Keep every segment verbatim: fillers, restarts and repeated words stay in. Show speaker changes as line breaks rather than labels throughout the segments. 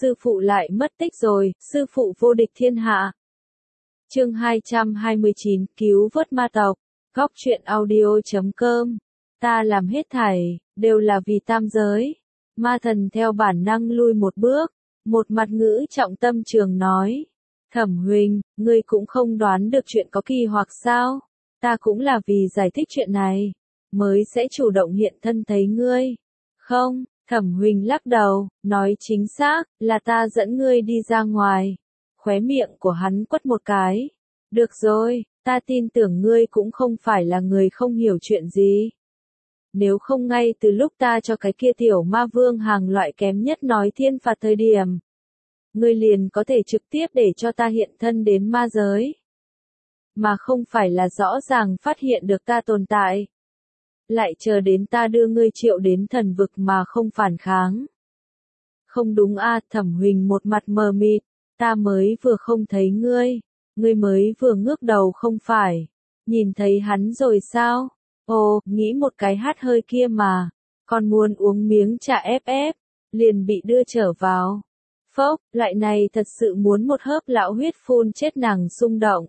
sư phụ lại mất tích rồi, sư phụ vô địch thiên hạ. Chương hai trăm hai mươi chín, cứu vớt ma tộc. Góc truyện audio chấm com. Ta làm hết thảy, đều là vì tam giới. Ma thần theo bản năng lui một bước, một mặt ngữ trọng tâm trường nói. Thẩm huynh, ngươi cũng không đoán được chuyện có kỳ hoặc sao? Ta cũng là vì giải thích chuyện này, mới sẽ chủ động hiện thân thấy ngươi. Không, Thẩm huynh lắc đầu, nói chính xác, là ta dẫn ngươi đi ra ngoài. Khóe miệng của hắn quất một cái. Được rồi, ta tin tưởng ngươi cũng không phải là người không hiểu chuyện gì. Nếu không ngay từ lúc ta cho cái kia tiểu ma vương hàng loại kém nhất nói thiên phạt thời điểm, ngươi liền có thể trực tiếp để cho ta hiện thân đến ma giới. Mà không phải là rõ ràng phát hiện được ta tồn tại. Lại chờ đến ta đưa ngươi triệu đến thần vực mà không phản kháng. Không đúng a, Thẩm huynh một mặt mờ mịt, ta mới vừa không thấy ngươi, ngươi mới vừa ngước đầu không phải, nhìn thấy hắn rồi sao? Ồ, nghĩ một cái hát hơi kia mà, còn muốn uống miếng trà ép ép, liền bị đưa trở vào. Phốc, loại này thật sự muốn một hớp lão huyết phun chết nàng xung động.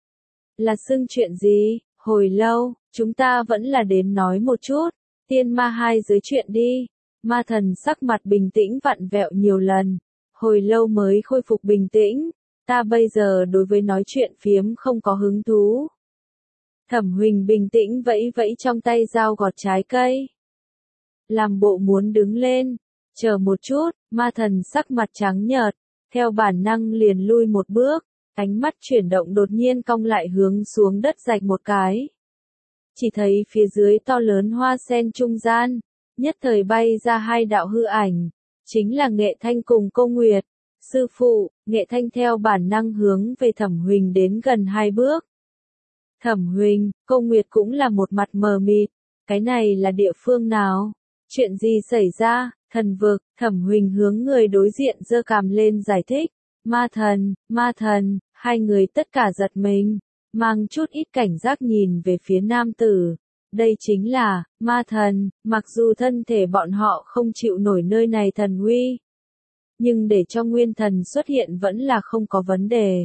Là xưng chuyện gì? Hồi lâu, chúng ta vẫn là đến nói một chút, tiên ma hai giới chuyện đi. Ma thần sắc mặt bình tĩnh vặn vẹo nhiều lần, hồi lâu mới khôi phục bình tĩnh, ta bây giờ đối với nói chuyện phiếm không có hứng thú. Thẩm huynh bình tĩnh vẫy vẫy trong tay dao gọt trái cây. Làm bộ muốn đứng lên, chờ một chút, ma thần sắc mặt trắng nhợt, theo bản năng liền lui một bước, ánh mắt chuyển động đột nhiên cong lại hướng xuống đất rạch một cái. Chỉ thấy phía dưới to lớn hoa sen trung gian, nhất thời bay ra hai đạo hư ảnh, chính là Nghệ Thanh cùng Cô Nguyệt. Sư phụ, Nghệ Thanh theo bản năng hướng về Thẩm huynh đến gần hai bước. Thẩm huynh, Cô Nguyệt cũng là một mặt mờ mịt, cái này là địa phương nào? Chuyện gì xảy ra? Thần vực. Thẩm huynh hướng người đối diện giơ cằm lên giải thích. Ma thần, ma thần, hai người tất cả giật mình, mang chút ít cảnh giác nhìn về phía nam tử. Đây chính là, ma thần, mặc dù thân thể bọn họ không chịu nổi nơi này thần uy. Nhưng để cho nguyên thần xuất hiện vẫn là không có vấn đề.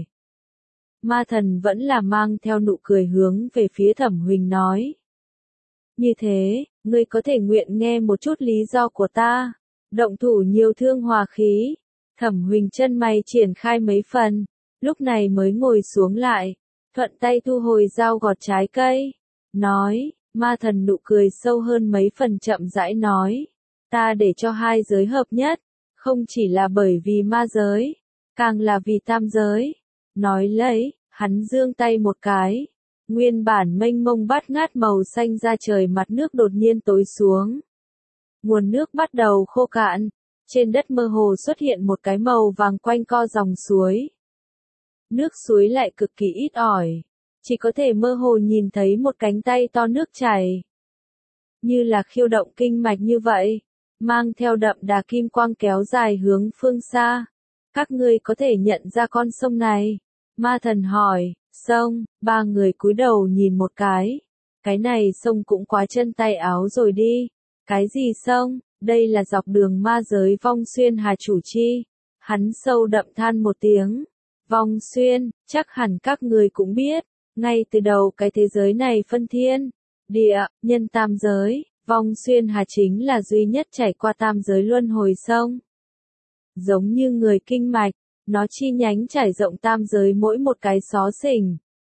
Ma thần vẫn là mang theo nụ cười hướng về phía Thẩm huynh nói. Như thế, ngươi có thể nguyện nghe một chút lý do của ta. Động thủ nhiều thương hòa khí. Thẩm huynh chân mày triển khai mấy phần, lúc này mới ngồi xuống lại, thuận tay thu hồi dao gọt trái cây. Nói, ma thần nụ cười sâu hơn mấy phần chậm rãi nói. Ta để cho hai giới hợp nhất, không chỉ là bởi vì ma giới, càng là vì tam giới. Nói lấy, hắn giương tay một cái. Nguyên bản mênh mông bát ngát màu xanh ra trời mặt nước đột nhiên tối xuống. Nguồn nước bắt đầu khô cạn. Trên đất mơ hồ xuất hiện một cái màu vàng quanh co dòng suối. Nước suối lại cực kỳ ít ỏi. Chỉ có thể mơ hồ nhìn thấy một cánh tay to nước chảy. Như là khiêu động kinh mạch như vậy. Mang theo đậm đà kim quang kéo dài hướng phương xa. Các ngươi có thể nhận ra con sông này. Ma thần hỏi, sông, ba người cúi đầu nhìn một cái. Cái này sông cũng quá chân tay áo rồi đi. Cái gì sông? Đây là dọc đường ma giới Vong Xuyên Hà chủ chi. Hắn sâu đậm than một tiếng. Vong Xuyên, chắc hẳn các người cũng biết. Ngay từ đầu cái thế giới này phân thiên, địa, nhân tam giới, Vong Xuyên Hà chính là duy nhất trải qua tam giới luân hồi sông. Giống như người kinh mạch, nó chi nhánh trải rộng tam giới mỗi một cái xó xỉnh.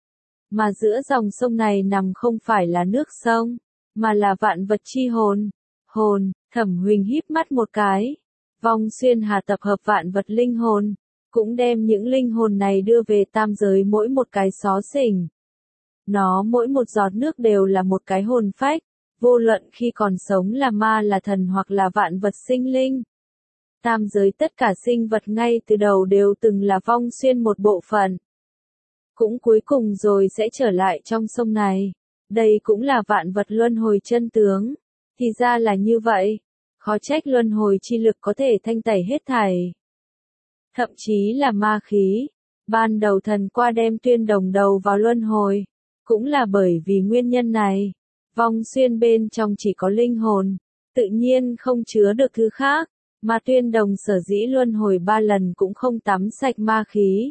Mà giữa dòng sông này nằm không phải là nước sông, mà là vạn vật chi hồn. Hồn, Thẩm huynh híp mắt một cái. Vong Xuyên Hà tập hợp vạn vật linh hồn, cũng đem những linh hồn này đưa về tam giới mỗi một cái xó xỉnh. Nó mỗi một giọt nước đều là một cái hồn phách, vô luận khi còn sống là ma là thần hoặc là vạn vật sinh linh. Tam giới tất cả sinh vật ngay từ đầu đều từng là Vong Xuyên một bộ phận. Cũng cuối cùng rồi sẽ trở lại trong sông này. Đây cũng là vạn vật luân hồi chân tướng. Thì ra là như vậy, khó trách luân hồi chi lực có thể thanh tẩy hết thảy. Thậm chí là ma khí, ban đầu thần qua đem Tuyên Đồng đầu vào luân hồi, cũng là bởi vì nguyên nhân này. Vong Xuyên bên trong chỉ có linh hồn, tự nhiên không chứa được thứ khác, Mà Tuyên Đồng sở dĩ luân hồi ba lần cũng không tắm sạch ma khí.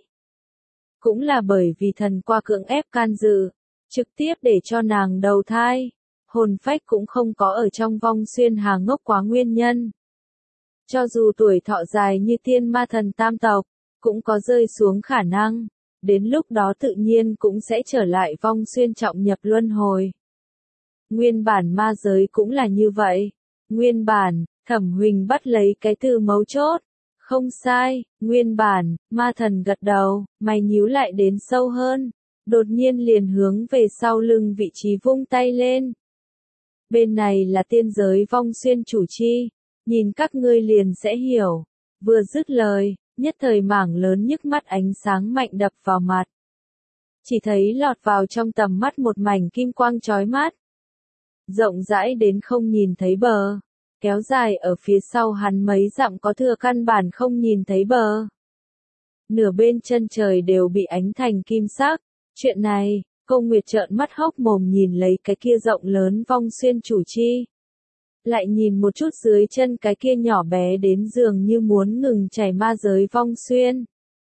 Cũng là bởi vì thần qua cưỡng ép can dự, trực tiếp để cho nàng đầu thai. Hồn phách cũng không có ở trong vong xuyên hà ngốc quá nguyên nhân. Cho dù tuổi thọ dài như tiên ma thần tam tộc, cũng có rơi xuống khả năng. Đến lúc đó tự nhiên cũng sẽ trở lại vong xuyên trọng nhập luân hồi. Nguyên bản ma giới cũng là như vậy. Nguyên bản, Thẩm Huỳnh bắt lấy cái từ mấu chốt. Không sai, nguyên bản, ma thần gật đầu, mày nhíu lại đến sâu hơn. Đột nhiên liền hướng về sau lưng vị trí vung tay lên. Bên này là tiên giới vong xuyên chủ chi. Nhìn các ngươi liền sẽ hiểu. Vừa dứt lời, nhất thời mảng lớn nhức mắt ánh sáng mạnh đập vào mặt. Chỉ thấy lọt vào trong tầm mắt một mảnh kim quang chói mắt. Rộng rãi đến không nhìn thấy bờ. Kéo dài ở phía sau hắn mấy dặm có thừa căn bản không nhìn thấy bờ. Nửa bên chân trời đều bị ánh thành kim sắc. Chuyện này, Câu Nguyệt trợn mắt hốc mồm nhìn lấy cái kia rộng lớn vong xuyên chủ chi. Lại nhìn một chút dưới chân cái kia nhỏ bé đến dường như muốn ngừng chảy ma giới vong xuyên.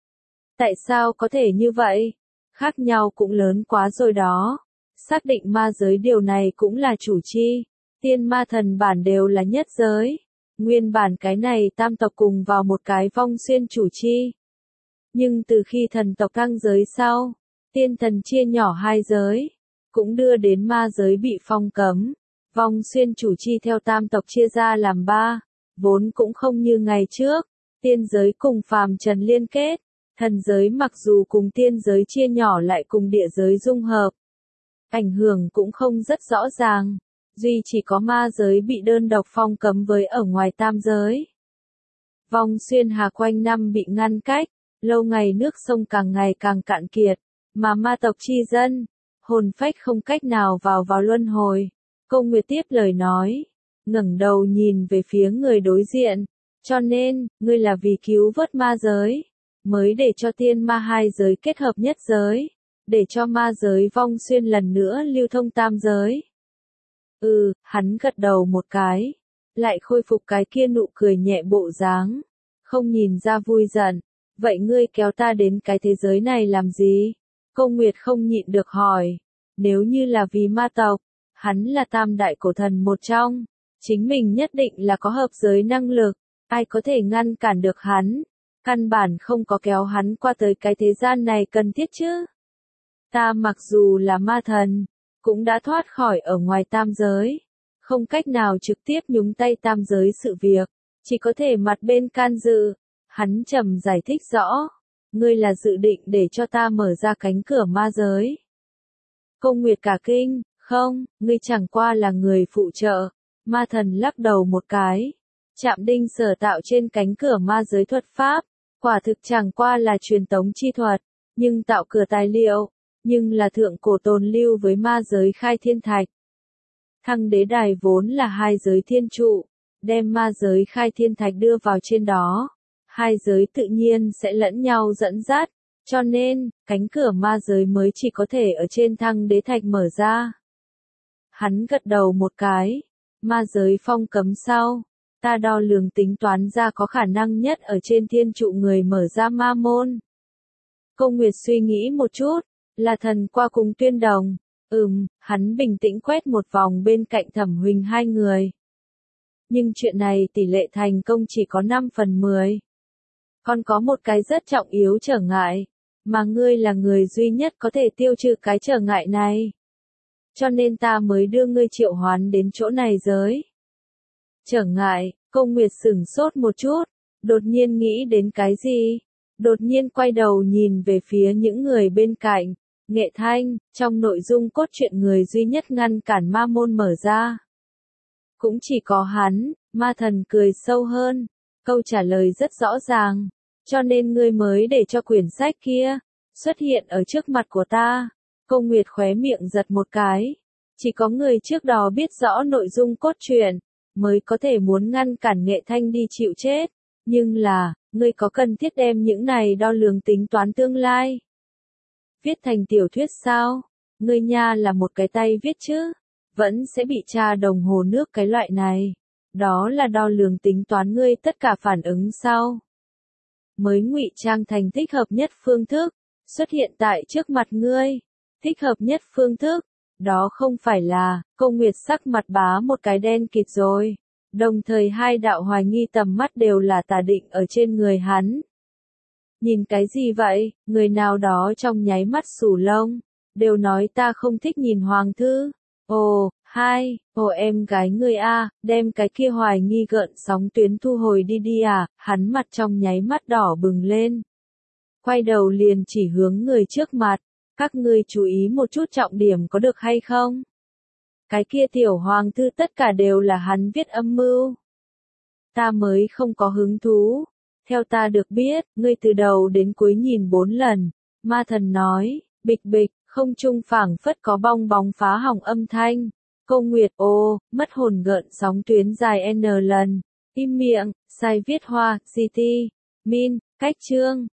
Tại sao có thể như vậy? Khác nhau cũng lớn quá rồi đó. Xác định ma giới điều này cũng là chủ chi. Tiên ma thần bản đều là nhất giới. Nguyên bản cái này tam tộc cùng vào một cái vong xuyên chủ chi. Nhưng từ khi thần tộc tăng giới sau, tiên thần chia nhỏ hai giới, cũng đưa đến ma giới bị phong cấm. Vong xuyên chủ chi theo tam tộc chia ra làm ba, vốn cũng không như ngày trước. Tiên giới cùng phàm trần liên kết, thần giới mặc dù cùng tiên giới chia nhỏ lại cùng địa giới dung hợp. Ảnh hưởng cũng không rất rõ ràng. Duy chỉ có ma giới bị đơn độc phong cấm với ở ngoài tam giới. Vong xuyên hà quanh năm bị ngăn cách, lâu ngày nước sông càng ngày càng cạn kiệt, mà ma tộc chi dân, hồn phách không cách nào vào vào luân hồi. Câu Nguyệt tiếp lời nói, ngẩng đầu nhìn về phía người đối diện, cho nên, ngươi là vì cứu vớt ma giới, mới để cho tiên ma hai giới kết hợp nhất giới, để cho ma giới vong xuyên lần nữa lưu thông tam giới. Ừ, hắn gật đầu một cái, lại khôi phục cái kia nụ cười nhẹ bộ dáng, không nhìn ra vui giận. Vậy ngươi kéo ta đến cái thế giới này làm gì? Câu Nguyệt không nhịn được hỏi. Nếu như là vì ma tộc, hắn là tam đại cổ thần một trong, chính mình nhất định là có hợp giới năng lực, ai có thể ngăn cản được hắn? Căn bản không có kéo hắn qua tới cái thế gian này cần thiết chứ. Ta mặc dù là ma thần, cũng đã thoát khỏi ở ngoài tam giới, không cách nào trực tiếp nhúng tay tam giới sự việc, chỉ có thể mặt bên can dự. Hắn trầm giải thích rõ, ngươi là dự định để cho ta mở ra cánh cửa ma giới. Câu Nguyệt cả kinh, không, ngươi chẳng qua là người phụ trợ. Ma thần lắc đầu một cái, chạm đinh sở tạo trên cánh cửa ma giới thuật pháp, quả thực chẳng qua là truyền tống chi thuật, nhưng tạo cửa tài liệu, nhưng là thượng cổ tồn lưu với ma giới khai thiên thạch. Thăng đế đài vốn là hai giới thiên trụ, đem ma giới khai thiên thạch đưa vào trên đó. Hai giới tự nhiên sẽ lẫn nhau dẫn dắt, cho nên, cánh cửa ma giới mới chỉ có thể ở trên thăng đế thạch mở ra. Hắn gật đầu một cái, ma giới phong cấm sau, ta đo lường tính toán ra có khả năng nhất ở trên thiên trụ người mở ra ma môn. Câu Nguyệt suy nghĩ một chút, là thần qua cùng Tuyên Đồng, ừm, hắn bình tĩnh quét một vòng bên cạnh Thẩm Huỳnh hai người. Nhưng chuyện này tỷ lệ thành công chỉ có năm phần mười. Còn có một cái rất trọng yếu trở ngại, mà ngươi là người duy nhất có thể tiêu trừ cái trở ngại này. Cho nên ta mới đưa ngươi triệu hoán đến chỗ này giới. Trở ngại, Câu Nguyệt sửng sốt một chút, đột nhiên nghĩ đến cái gì? Đột nhiên quay đầu nhìn về phía những người bên cạnh, Nghệ Thanh, trong nội dung cốt truyện người duy nhất ngăn cản ma môn mở ra. Cũng chỉ có hắn, ma thần cười sâu hơn. Câu trả lời rất rõ ràng, cho nên ngươi mới để cho quyển sách kia xuất hiện ở trước mặt của ta. Câu Nguyệt khóe miệng giật một cái, chỉ có người trước đó biết rõ nội dung cốt truyện, mới có thể muốn ngăn cản Nghệ Thanh đi chịu chết, nhưng là, ngươi có cần thiết đem những này đo lường tính toán tương lai? Viết thành tiểu thuyết sao? Ngươi nha là một cái tay viết chứ, vẫn sẽ bị tra đồng hồ nước cái loại này. Đó là đo lường tính toán ngươi tất cả phản ứng sau. Mới ngụy trang thành thích hợp nhất phương thức, xuất hiện tại trước mặt ngươi. Thích hợp nhất phương thức, đó không phải là, Câu Nguyệt sắc mặt bá một cái đen kịt rồi. Đồng thời hai đạo hoài nghi tầm mắt đều là tà định ở trên người hắn. Nhìn cái gì vậy, người nào đó trong nháy mắt sù lông, đều nói ta không thích nhìn hoàng thư. Ồ, hai, ồ em gái ngươi a, đem cái kia hoài nghi gợn sóng tuyến thu hồi đi đi à, hắn mặt trong nháy mắt đỏ bừng lên. Quay đầu liền chỉ hướng người trước mặt, các ngươi chú ý một chút trọng điểm có được hay không? Cái kia tiểu hoàng thư tất cả đều là hắn viết âm mưu. Ta mới không có hứng thú. Theo ta được biết, ngươi từ đầu đến cuối nhìn bốn lần. Ma thần nói, bịch bịch, không trung phảng phất có bong bóng phá hỏng âm thanh. Câu Nguyệt ô, mất hồn gợn sóng tuyến dài N lần. Im miệng, sai viết hoa, City, Min, cách chương.